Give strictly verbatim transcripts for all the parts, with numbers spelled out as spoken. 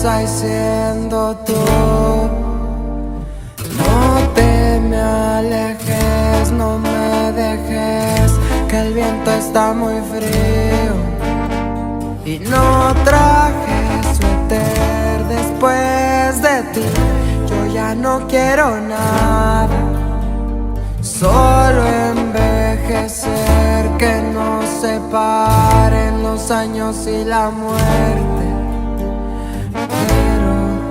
casa y siendo tú. No te me alejes, no me dejes, que el viento está muy frío y no traje suéter después de ti. Yo ya no quiero nada, solo envejecer, que nos separen los años y la muerte. Pero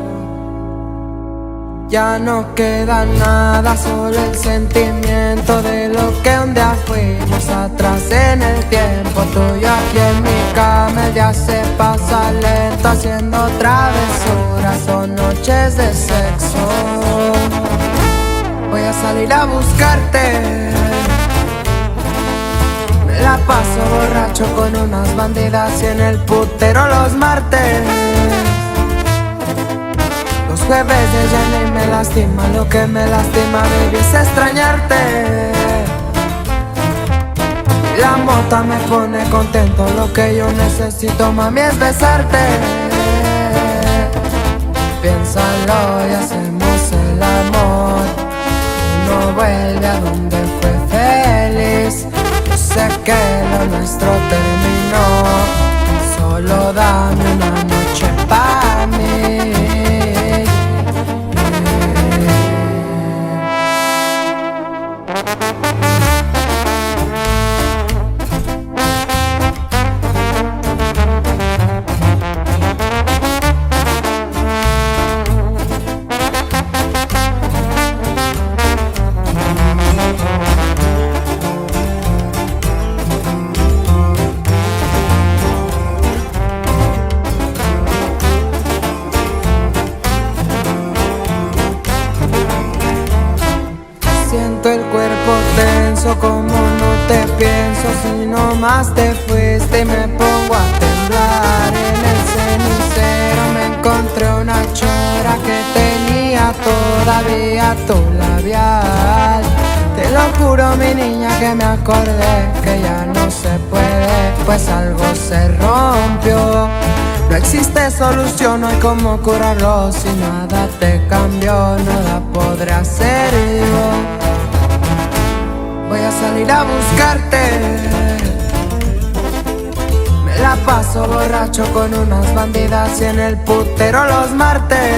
ya no queda nada, solo el sentimiento de lo que un día fuimos atrás en el tiempo. Tú y yo aquí en mi cama, el día se pasa lento haciendo travesuras, son noches de sexo. Voy a salir a buscarte, me la paso borracho con unas bandidas y en el putero los martes. Los jueves de ya ni me lastima, lo que me lastima, baby, es extrañarte. Y la mota me pone contento, lo que yo necesito, mami, es besarte. Piénsalo y hacemos el amor. Uno vuelve a donde fue feliz. Yo sé que lo nuestro terminó, solo dame una noche pa' mí. Siento el cuerpo tenso, como no te pienso, si no más te fuiste y me pongo a temblar. En el cenicero me encontré una chora que tenía todavía tu labial. Te lo juro, mi niña, que me acordé que ya no se puede, pues algo se rompió. No existe solución, no hay cómo curarlo. Si nada te cambió, nada podré hacer yo. Voy a salir a buscarte, me la paso borracho con unas bandidas y en el putero los martes.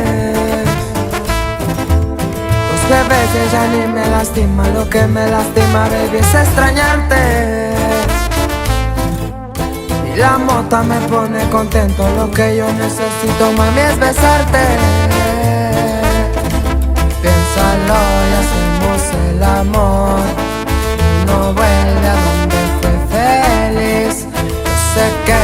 Los jueves de ya ni me lastima, lo que me lastima, baby, es extrañarte. Y la mota me pone contento, lo que yo necesito, mami, es besarte. Piénsalo y hacemos el amor. No vuelve a donde fue feliz. Yo sé que